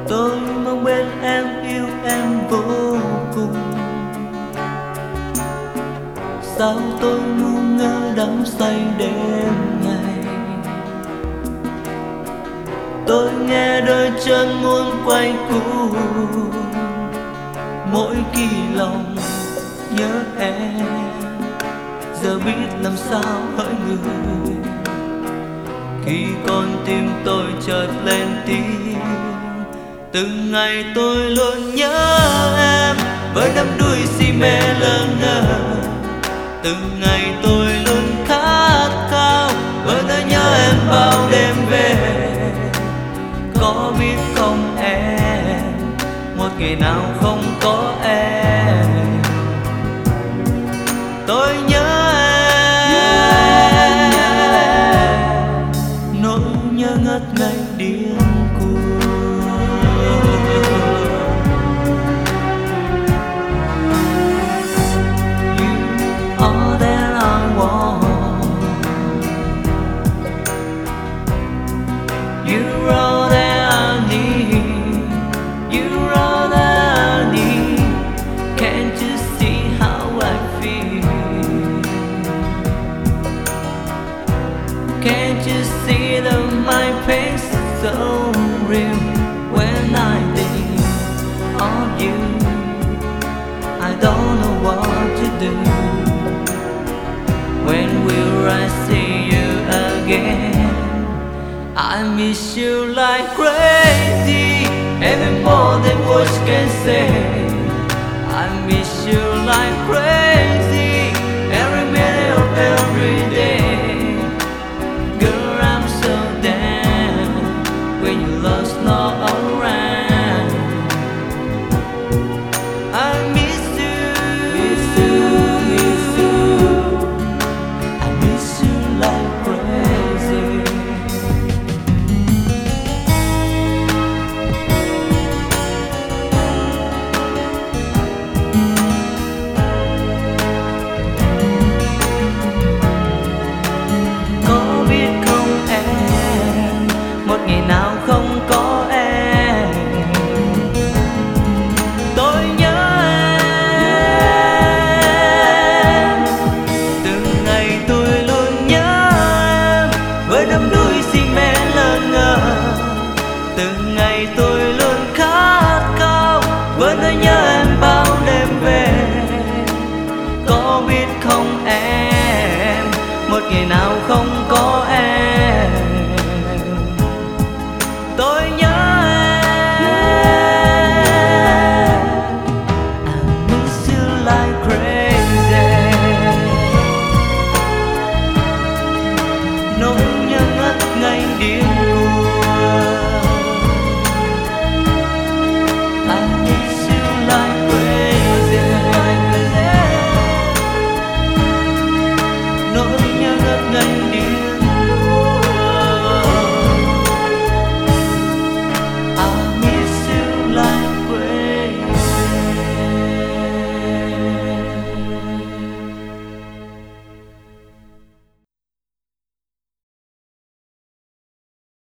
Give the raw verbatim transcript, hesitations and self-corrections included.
Tôi mong bên em, yêu em vô cùng. Sao tôi ngu ngơ đắm say đêm ngày. Tôi nghe đôi chân muốn quay cuồng, mỗi khi lòng nhớ em. Giờ biết làm sao hỡi người, khi con tim tôi chợt lên tiếng. Từng ngày tôi luôn nhớ em, với đắm đuối si mê lơ ngơ. Từng ngày tôi luôn khát khao, với nỗi nhớ em bao đêm về. Có biết không em, một ngày nào không có em. Tôi nhớ em, nỗi nhớ ngất ngây điên cuồng. You are that I want, you are that I need, you are that I need. Can't you see how I feel? Can't you see that my pain's so real? When I think of you, I don't know what to do. When will I see you again? I miss you like crazy, even more than words can say. I miss you like crazy, every minute of every day. Girl, I'm so down when your love's not around. I miss you, miss you, miss you. I miss you like crazy. Có biết không em, một ngày nào không có em. Tôi nhớ em, từng ngày tôi luôn nhớ em, với đắm đuối si mê lơ ngơ. Từng ngày tôi